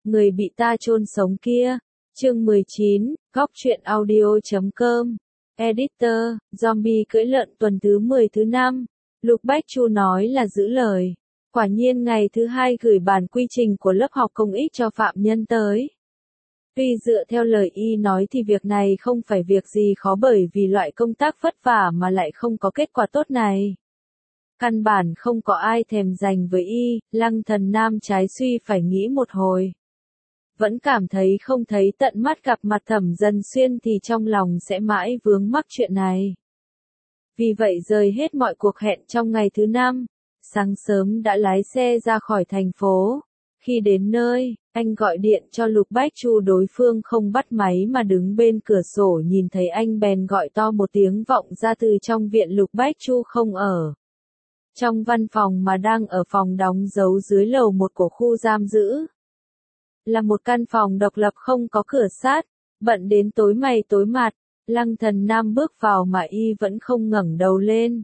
người bị ta chôn sống kia. Chương 19, Góc truyện audio.com. Editor, zombie cưỡi lợn tuần thứ 10 thứ 5. Lục Bách Chu nói là giữ lời. Quả nhiên ngày thứ 2 gửi bản quy trình của lớp học công ích cho phạm nhân tới. Tuy dựa theo lời y nói thì việc này không phải việc gì khó bởi vì loại công tác vất vả mà lại không có kết quả tốt này. Căn bản không có ai thèm dành với y, Lăng Thần Nam trái suy phải nghĩ một hồi. Vẫn cảm thấy không thấy tận mắt gặp mặt Thẩm Dần Xuyên thì trong lòng sẽ mãi vướng mắc chuyện này. Vì vậy rời hết mọi cuộc hẹn trong ngày thứ 5, sáng sớm đã lái xe ra khỏi thành phố. Khi đến nơi, anh gọi điện cho Lục Bách Chu, đối phương không bắt máy mà đứng bên cửa sổ nhìn thấy anh bèn gọi to một tiếng vọng ra từ trong viện. Lục Bách Chu không ở trong văn phòng mà đang ở phòng đóng dấu dưới lầu 1 của khu giam giữ. Là một căn phòng độc lập không có cửa sắt, bận đến tối mày tối mặt. Lăng Thần Nam bước vào mà y vẫn không ngẩng đầu lên.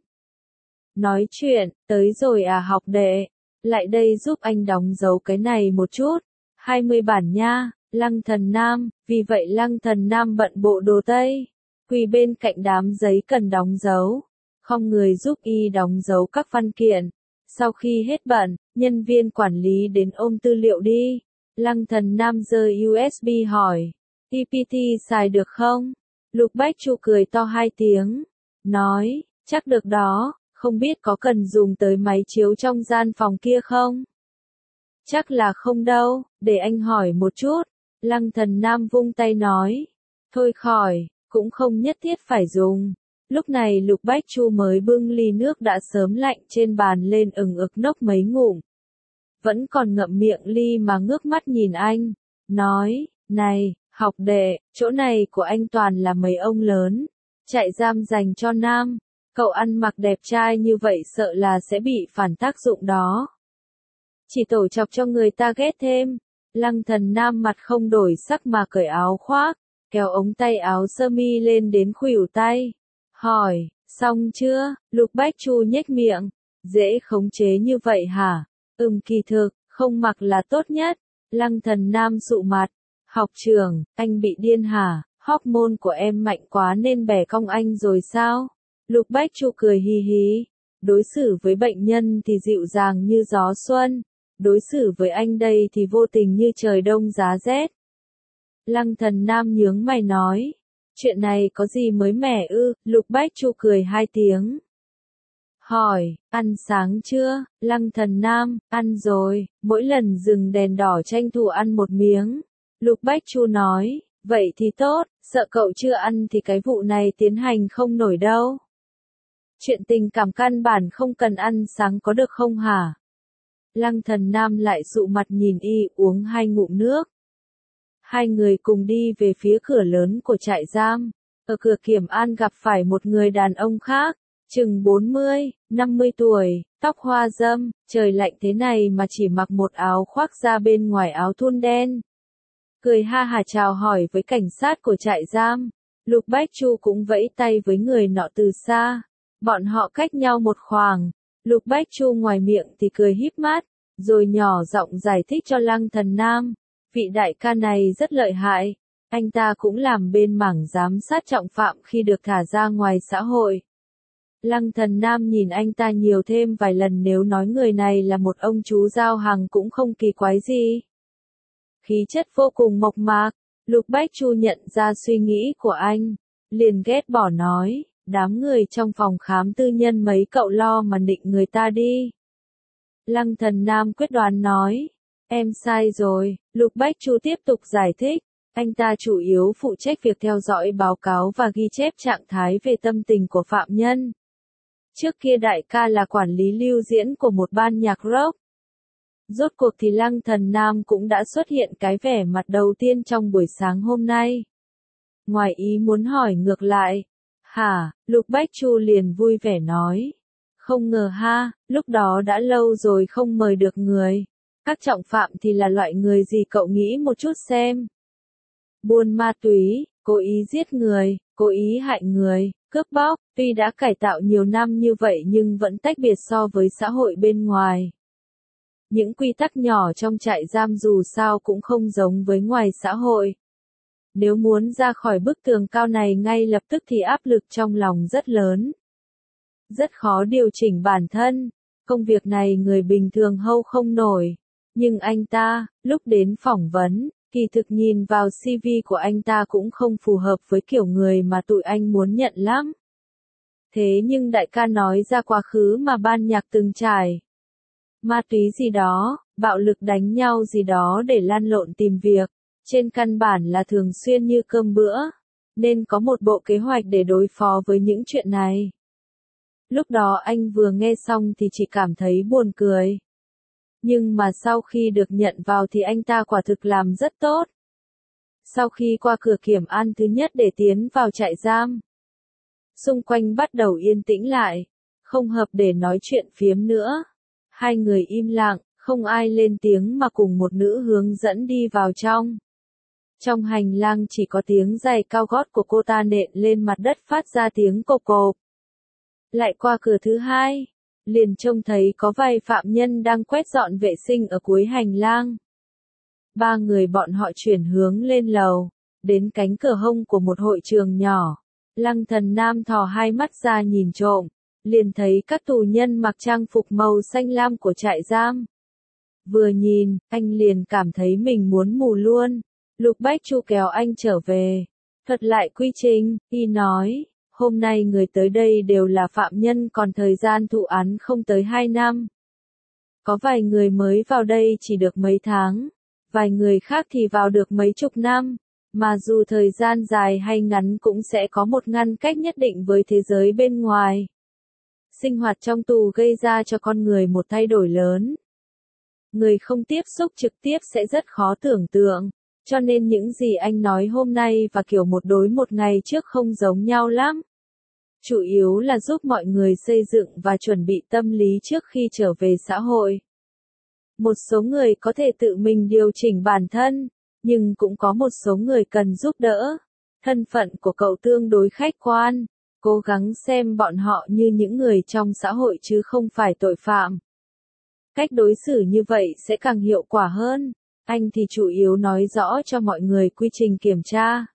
Nói chuyện, tới rồi à học đệ, lại đây giúp anh đóng dấu cái này một chút, 20 bản nha. Lăng Thần Nam, vì vậy Lăng Thần Nam bận bộ đồ tây, quỳ bên cạnh đám giấy cần đóng dấu, không người giúp y đóng dấu các văn kiện. Sau khi hết bận, nhân viên quản lý đến ôm tư liệu đi. Lăng Thần Nam giơ USB hỏi, TPT xài được không? Lục Bách Chu cười to 2 tiếng, nói, chắc được đó, không biết có cần dùng tới máy chiếu trong gian phòng kia không? Chắc là không đâu, để anh hỏi một chút. Lăng Thần Nam vung tay nói, thôi khỏi, cũng không nhất thiết phải dùng. Lúc này Lục Bách Chu mới bưng ly nước đã sớm lạnh trên bàn lên ừng ực nốc mấy ngụm. Vẫn còn ngậm miệng ly mà ngước mắt nhìn anh, nói, này, học đệ, chỗ này của anh toàn là mấy ông lớn, trại giam dành cho nam, cậu ăn mặc đẹp trai như vậy sợ là sẽ bị phản tác dụng đó. Chỉ tổ chọc cho người ta ghét thêm. Lăng Thần Nam mặt không đổi sắc mà cởi áo khoác, kéo ống tay áo sơ mi lên đến khuỷu tay. Hỏi, xong chưa? Lục Bách Chu nhếch miệng, dễ khống chế như vậy hả? Kỳ thực, không mặc là tốt nhất. Lăng Thần Nam sụ mặt, học trưởng, anh bị điên hả? Hormone của em mạnh quá nên bẻ cong anh rồi sao? Lục Bách Chu cười hì hì, đối xử với bệnh nhân thì dịu dàng như gió xuân, đối xử với anh đây thì vô tình như trời đông giá rét. Lăng Thần Nam nhướng mày nói, chuyện này có gì mới mẻ ư? Lục Bách Chu cười 2 tiếng. Hỏi, ăn sáng chưa? Lăng Thần Nam, ăn rồi, mỗi lần dừng đèn đỏ tranh thủ ăn một miếng. Lục Bách Chu nói, vậy thì tốt, sợ cậu chưa ăn thì cái vụ này tiến hành không nổi đâu. Chuyện tình cảm căn bản không cần ăn sáng có được không hả? Lăng Thần Nam lại dụ mặt nhìn y uống 2 ngụm nước. Hai người cùng đi về phía cửa lớn của trại giam. Ở cửa kiểm an gặp phải một người đàn ông khác, chừng 40, 50 tuổi, tóc hoa râm, trời lạnh thế này mà chỉ mặc một áo khoác ra bên ngoài áo thun đen. Cười ha hả chào hỏi với cảnh sát của trại giam. Lục Bách Chu cũng vẫy tay với người nọ từ xa. Bọn họ cách nhau một khoảng. Lục Bách Chu ngoài miệng thì cười híp mắt, rồi nhỏ giọng giải thích cho Lăng Thần Nam. Vị đại ca này rất lợi hại. Anh ta cũng làm bên mảng giám sát trọng phạm khi được thả ra ngoài xã hội. Lăng Thần Nam nhìn anh ta nhiều thêm vài lần, nếu nói người này là một ông chú giao hàng cũng không kỳ quái gì. Khí chất vô cùng mộc mạc. Lục Bách Chu nhận ra suy nghĩ của anh, liền ghét bỏ nói, đám người trong phòng khám tư nhân mấy cậu lo mà nịnh người ta đi. Lăng Thần Nam quyết đoán nói, em sai rồi. Lục Bách Chu tiếp tục giải thích, anh ta chủ yếu phụ trách việc theo dõi báo cáo và ghi chép trạng thái về tâm tình của phạm nhân. Trước kia đại ca là quản lý lưu diễn của một ban nhạc rock. Rốt cuộc thì Lăng Thần Nam cũng đã xuất hiện cái vẻ mặt đầu tiên trong buổi sáng hôm nay. Ngoài ý muốn hỏi ngược lại, hả? Lục Bách Chu liền vui vẻ nói, không ngờ ha, lúc đó đã lâu rồi không mời được người. Các trọng phạm thì là loại người gì cậu nghĩ một chút xem. Buôn ma túy, cố ý giết người, cố ý hại người, cướp bóc, tuy đã cải tạo nhiều năm như vậy nhưng vẫn tách biệt so với xã hội bên ngoài. Những quy tắc nhỏ trong trại giam dù sao cũng không giống với ngoài xã hội. Nếu muốn ra khỏi bức tường cao này ngay lập tức thì áp lực trong lòng rất lớn. Rất khó điều chỉnh bản thân, công việc này người bình thường hâu không nổi. Nhưng anh ta, lúc đến phỏng vấn, kỳ thực nhìn vào CV của anh ta cũng không phù hợp với kiểu người mà tụi anh muốn nhận lắm. Thế nhưng đại ca nói ra quá khứ mà ban nhạc từng trải. Ma túy gì đó, bạo lực đánh nhau gì đó để lăn lộn tìm việc, trên căn bản là thường xuyên như cơm bữa, nên có một bộ kế hoạch để đối phó với những chuyện này. Lúc đó anh vừa nghe xong thì chỉ cảm thấy buồn cười. Nhưng mà sau khi được nhận vào thì anh ta quả thực làm rất tốt. Sau khi qua cửa kiểm an thứ nhất để tiến vào trại giam, xung quanh bắt đầu yên tĩnh lại, không hợp để nói chuyện phiếm nữa. Hai người im lặng, không ai lên tiếng mà cùng một nữ hướng dẫn đi vào trong. Trong hành lang chỉ có tiếng giày cao gót của cô ta nện lên mặt đất phát ra tiếng cộp cộp. Lại qua cửa thứ hai, liền trông thấy có vài phạm nhân đang quét dọn vệ sinh ở cuối hành lang. Ba người bọn họ chuyển hướng lên lầu, đến cánh cửa hông của một hội trường nhỏ. Lăng Thần Nam thò hai mắt ra nhìn trộm, liền thấy các tù nhân mặc trang phục màu xanh lam của trại giam. Vừa nhìn, anh liền cảm thấy mình muốn mù luôn. Lục Bách Chu kéo anh trở về, thuật lại quy trình, y nói, hôm nay người tới đây đều là phạm nhân còn thời gian thụ án không tới 2 năm. Có vài người mới vào đây chỉ được mấy tháng, vài người khác thì vào được mấy chục năm, mà dù thời gian dài hay ngắn cũng sẽ có một ngăn cách nhất định với thế giới bên ngoài. Sinh hoạt trong tù gây ra cho con người một thay đổi lớn. Người không tiếp xúc trực tiếp sẽ rất khó tưởng tượng, cho nên những gì anh nói hôm nay và kiểu một đối một ngày trước không giống nhau lắm. Chủ yếu là giúp mọi người xây dựng và chuẩn bị tâm lý trước khi trở về xã hội. Một số người có thể tự mình điều chỉnh bản thân, nhưng cũng có một số người cần giúp đỡ. Thân phận của cậu tương đối khách quan, cố gắng xem bọn họ như những người trong xã hội chứ không phải tội phạm. Cách đối xử như vậy sẽ càng hiệu quả hơn. Anh thì chủ yếu nói rõ cho mọi người quy trình kiểm tra,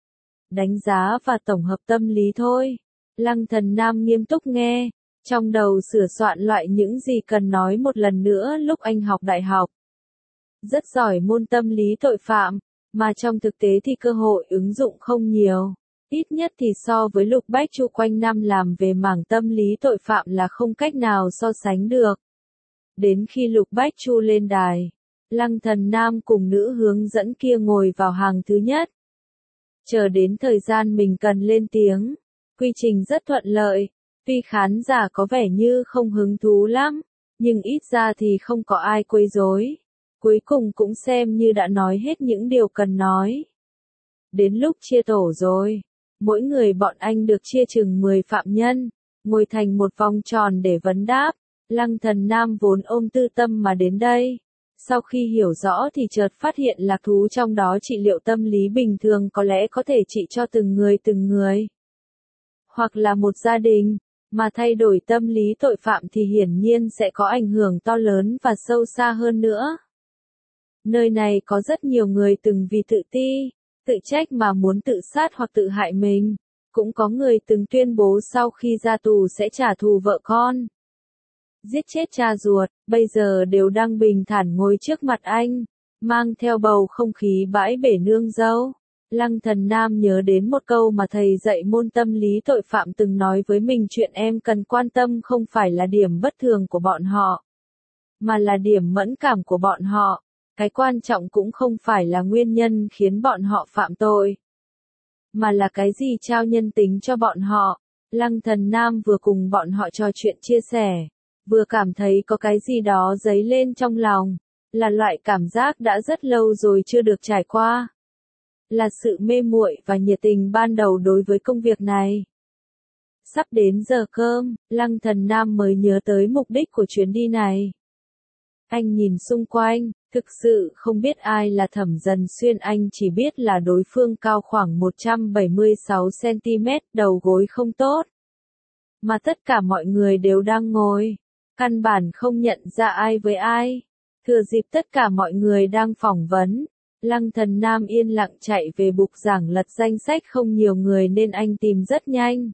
đánh giá và tổng hợp tâm lý thôi. Lăng Thần Nam nghiêm túc nghe, trong đầu sửa soạn loại những gì cần nói một lần nữa lúc anh học đại học. Rất giỏi môn tâm lý tội phạm, mà trong thực tế thì cơ hội ứng dụng không nhiều. Ít nhất thì so với Lục Bách Chu quanh năm làm về mảng tâm lý tội phạm là không cách nào so sánh được. Đến khi Lục Bách Chu lên đài, Lăng Thần Nam cùng nữ hướng dẫn kia ngồi vào hàng thứ nhất. Chờ đến thời gian mình cần lên tiếng, quy trình rất thuận lợi, tuy khán giả có vẻ như không hứng thú lắm, nhưng ít ra thì không có ai quấy rối. Cuối cùng cũng xem như đã nói hết những điều cần nói. Đến lúc chia tổ rồi, mỗi người bọn anh được chia chừng 10 phạm nhân, ngồi thành một vòng tròn để vấn đáp. Lăng Thần Nam vốn ôm tư tâm mà đến đây. Sau khi hiểu rõ thì chợt phát hiện lạc thú trong đó trị liệu tâm lý bình thường có lẽ có thể trị cho từng người. Hoặc là một gia đình, mà thay đổi tâm lý tội phạm thì hiển nhiên sẽ có ảnh hưởng to lớn và sâu xa hơn nữa. Nơi này có rất nhiều người từng vì tự ti, tự trách mà muốn tự sát hoặc tự hại mình. Cũng có người từng tuyên bố sau khi ra tù sẽ trả thù vợ con, giết chết cha ruột, bây giờ đều đang bình thản ngồi trước mặt anh, mang theo bầu không khí bãi bể nương dâu. Lăng Thần Nam nhớ đến một câu mà thầy dạy môn tâm lý tội phạm từng nói với mình, chuyện em cần quan tâm không phải là điểm bất thường của bọn họ, mà là điểm mẫn cảm của bọn họ. Cái quan trọng cũng không phải là nguyên nhân khiến bọn họ phạm tội, mà là cái gì trao nhân tính cho bọn họ. Lăng Thần Nam vừa cùng bọn họ trò chuyện chia sẻ, vừa cảm thấy có cái gì đó dấy lên trong lòng, là loại cảm giác đã rất lâu rồi chưa được trải qua. Là sự mê muội và nhiệt tình ban đầu đối với công việc này. Sắp đến giờ cơm, Lăng Thần Nam mới nhớ tới mục đích của chuyến đi này. Anh nhìn xung quanh, thực sự không biết ai là Thẩm Dần Xuyên, anh chỉ biết là đối phương cao khoảng 176cm, đầu gối không tốt. Mà tất cả mọi người đều đang ngồi, căn bản không nhận ra ai với ai. Thừa dịp tất cả mọi người đang phỏng vấn, Lăng Thần Nam yên lặng chạy về bục giảng lật danh sách không nhiều người nên anh tìm rất nhanh.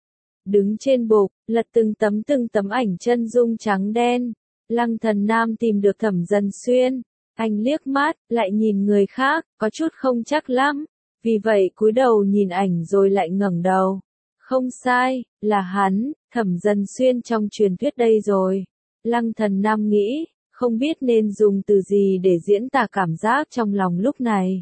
Đứng trên bục, lật từng tấm ảnh chân dung trắng đen, Lăng Thần Nam tìm được Thẩm Dần Xuyên. Anh liếc mắt, lại nhìn người khác, có chút không chắc lắm. Vì vậy cúi đầu nhìn ảnh rồi lại ngẩng đầu. Không sai, là hắn, Thẩm Dần Xuyên trong truyền thuyết đây rồi. Lăng Thần Nam nghĩ, không biết nên dùng từ gì để diễn tả cảm giác trong lòng lúc này.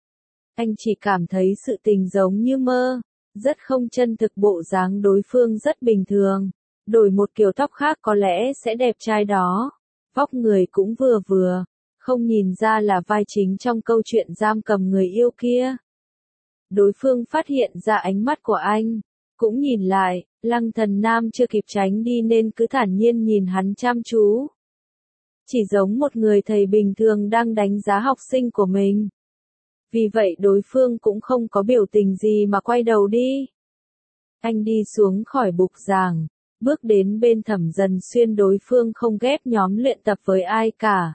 Anh chỉ cảm thấy sự tình giống như mơ, rất không chân thực, bộ dáng đối phương rất bình thường. Đổi một kiểu tóc khác có lẽ sẽ đẹp trai đó. Vóc người cũng vừa vừa, không nhìn ra là vai chính trong câu chuyện giam cầm người yêu kia. Đối phương phát hiện ra ánh mắt của anh, cũng nhìn lại, Lăng Thần Nam chưa kịp tránh đi nên cứ thản nhiên nhìn hắn chăm chú. Chỉ giống một người thầy bình thường đang đánh giá học sinh của mình. Vì vậy đối phương cũng không có biểu tình gì mà quay đầu đi. Anh đi xuống khỏi bục giảng, bước đến bên Thẩm Dần Xuyên, đối phương không ghép nhóm luyện tập với ai cả.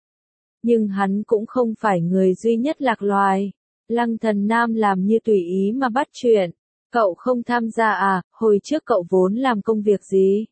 Nhưng hắn cũng không phải người duy nhất lạc loài. Lăng Thần Nam làm như tùy ý mà bắt chuyện. Cậu không tham gia à, hồi trước cậu vốn làm công việc gì?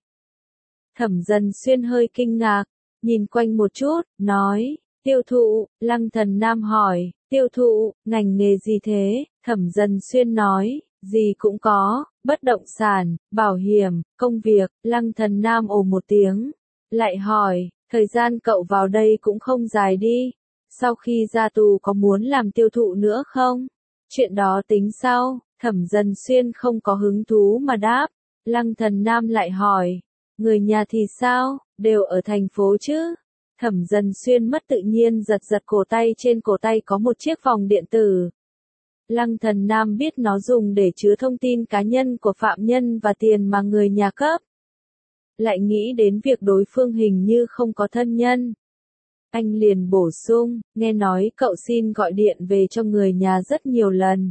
Thẩm Dần Xuyên hơi kinh ngạc, nhìn quanh một chút, nói, tiêu thụ. Lăng Thần Nam hỏi, tiêu thụ, ngành nghề gì thế? Thẩm Dần Xuyên nói, gì cũng có, bất động sản, bảo hiểm, công việc. Lăng Thần Nam ồ một tiếng, lại hỏi, thời gian cậu vào đây cũng không dài đi. Sau khi ra tù có muốn làm tiêu thụ nữa không? Chuyện đó tính sau. Thẩm Dần Xuyên không có hứng thú mà đáp. Lăng Thần Nam lại hỏi, người nhà thì sao, đều ở thành phố chứ? Thẩm Dần Xuyên mất tự nhiên giật cổ tay, trên cổ tay có một chiếc vòng điện tử. Lăng Thần Nam biết nó dùng để chứa thông tin cá nhân của phạm nhân và tiền mà người nhà cấp. Lại nghĩ đến việc đối phương hình như không có thân nhân. Anh liền bổ sung, nghe nói cậu xin gọi điện về cho người nhà rất nhiều lần.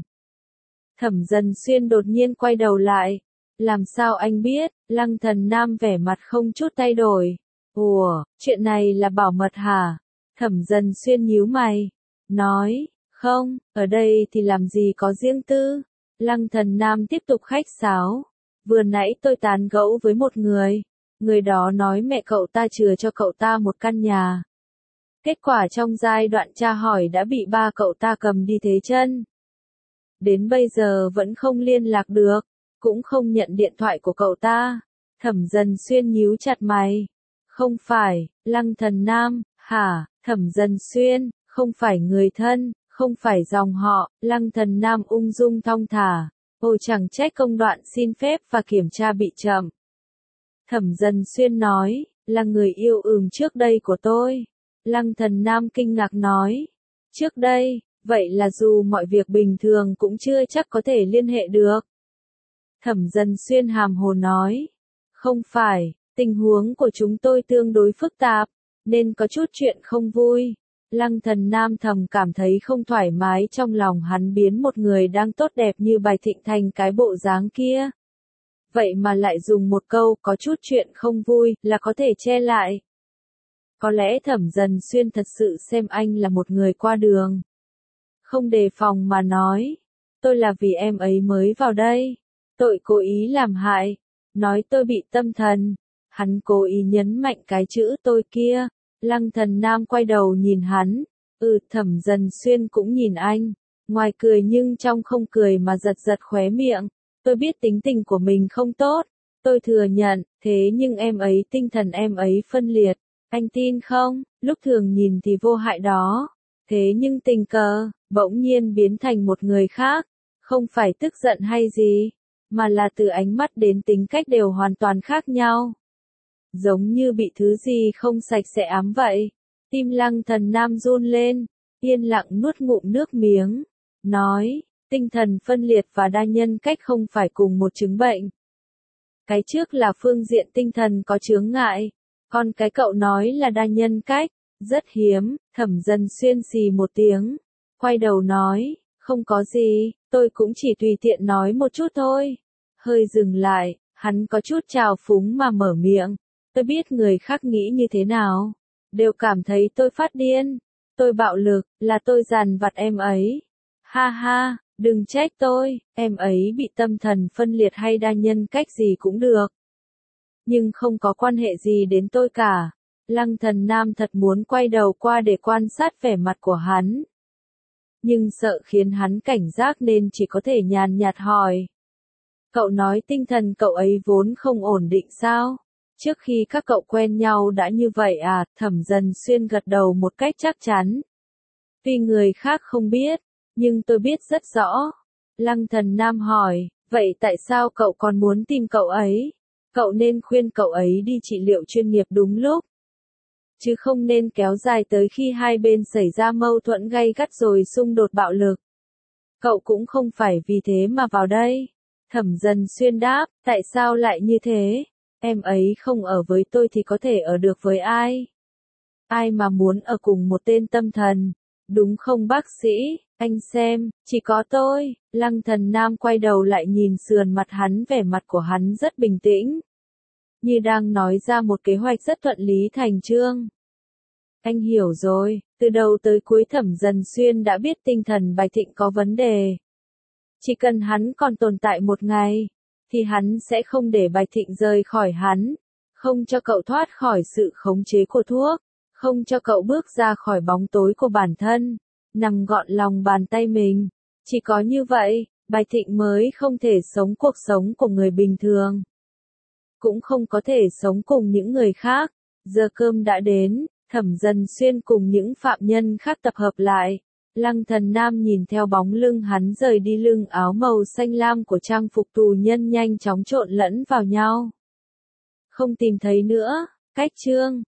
Thẩm Dần Xuyên đột nhiên quay đầu lại. Làm sao anh biết? Lăng Thần Nam vẻ mặt không chút thay đổi. Ủa, chuyện này là bảo mật hả? Thẩm Dần Xuyên nhíu mày. Nói, không, ở đây thì làm gì có riêng tư. Lăng Thần Nam tiếp tục khách sáo. Vừa nãy tôi tán gẫu với một người. Người đó nói mẹ cậu ta chừa cho cậu ta một căn nhà. Kết quả trong giai đoạn tra hỏi đã bị ba cậu ta cầm đi thế chân. Đến bây giờ vẫn không liên lạc được, cũng không nhận điện thoại của cậu ta. Thẩm Dần Xuyên nhíu chặt mày. Không phải, Lăng Thần Nam, hả? Thẩm Dần Xuyên, không phải người thân, không phải dòng họ. Lăng Thần Nam ung dung thong thả. Ồ, chẳng trách công đoạn xin phép và kiểm tra bị chậm. Thẩm Dần Xuyên nói, là người yêu trước đây của tôi. Lăng Thần Nam kinh ngạc nói, trước đây, vậy là dù mọi việc bình thường cũng chưa chắc có thể liên hệ được. Thẩm Dần Xuyên hàm hồ nói, không phải, tình huống của chúng tôi tương đối phức tạp, nên có chút chuyện không vui. Lăng Thần Nam thầm cảm thấy không thoải mái trong lòng, hắn biến một người đang tốt đẹp như Bài Thịnh thành cái bộ dáng kia. Vậy mà lại dùng một câu có chút chuyện không vui là có thể che lại. Có lẽ Thẩm Dần Xuyên thật sự xem anh là một người qua đường. Không đề phòng mà nói, tôi là vì em ấy mới vào đây. Tội cố ý làm hại. Nói tôi bị tâm thần. Hắn cố ý nhấn mạnh cái chữ tôi kia. Lăng Thần Nam quay đầu nhìn hắn. Thẩm Dần Xuyên cũng nhìn anh. Ngoài cười nhưng trong không cười mà giật khóe miệng. Tôi biết tính tình của mình không tốt. Tôi thừa nhận, thế nhưng em ấy tinh thần em ấy phân liệt. Anh tin không? Lúc thường nhìn thì vô hại đó. Thế nhưng tình cờ, bỗng nhiên biến thành một người khác. Không phải tức giận hay gì, mà là từ ánh mắt đến tính cách đều hoàn toàn khác nhau. Giống như bị thứ gì không sạch sẽ ám vậy. Tim Lăng Thần Nam run lên, yên lặng nuốt ngụm nước miếng. Nói, tinh thần phân liệt và đa nhân cách không phải cùng một chứng bệnh. Cái trước là phương diện tinh thần có chướng ngại. Còn cái cậu nói là đa nhân cách, rất hiếm. Thẩm Dần Xuyên xì một tiếng, quay đầu nói, không có gì, tôi cũng chỉ tùy tiện nói một chút thôi. Hơi dừng lại, hắn có chút trào phúng mà mở miệng, tôi biết người khác nghĩ như thế nào. đều cảm thấy tôi phát điên. Tôi bạo lực, là tôi dằn vặt em ấy. Ha ha, đừng trách tôi, em ấy bị tâm thần phân liệt hay đa nhân cách gì cũng được. Nhưng không có quan hệ gì đến tôi cả. Lăng Thần Nam thật muốn quay đầu qua để quan sát vẻ mặt của hắn. Nhưng sợ khiến hắn cảnh giác nên chỉ có thể nhàn nhạt hỏi. Cậu nói tinh thần cậu ấy vốn không ổn định sao? Trước khi các cậu quen nhau đã như vậy à? Thẩm Dần Xuyên gật đầu một cách chắc chắn. Tuy người khác không biết, nhưng tôi biết rất rõ. Lăng Thần Nam hỏi, vậy tại sao cậu còn muốn tìm cậu ấy? Cậu nên khuyên cậu ấy đi trị liệu chuyên nghiệp đúng lúc. Chứ không nên kéo dài tới khi hai bên xảy ra mâu thuẫn gay gắt rồi xung đột bạo lực. Cậu cũng không phải vì thế mà vào đây. Thẩm Dần Xuyên đáp, tại sao lại như thế? Em ấy không ở với tôi thì có thể ở được với ai? Ai mà muốn ở cùng một tên tâm thần? Đúng không bác sĩ? Anh xem, chỉ có tôi. Lăng Thần Nam quay đầu lại nhìn sườn mặt hắn, vẻ mặt của hắn rất bình tĩnh. Như đang nói ra một kế hoạch rất thuận lý thành chương. Anh hiểu rồi, từ đầu tới cuối Thẩm Dần Xuyên đã biết tinh thần Bạch Thịnh có vấn đề. Chỉ cần hắn còn tồn tại một ngày, thì hắn sẽ không để Bạch Thịnh rời khỏi hắn, không cho cậu thoát khỏi sự khống chế của thuốc, không cho cậu bước ra khỏi bóng tối của bản thân, nằm gọn lòng bàn tay mình. Chỉ có như vậy, Bạch Thịnh mới không thể sống cuộc sống của người bình thường. Cũng không có thể sống cùng những người khác. Giờ cơm đã đến, Thẩm Dần Xuyên cùng những phạm nhân khác tập hợp lại. Lăng Thần Nam nhìn theo bóng lưng hắn rời đi, lưng áo màu xanh lam của trang phục tù nhân nhanh chóng trộn lẫn vào nhau. Không tìm thấy nữa, cách chương.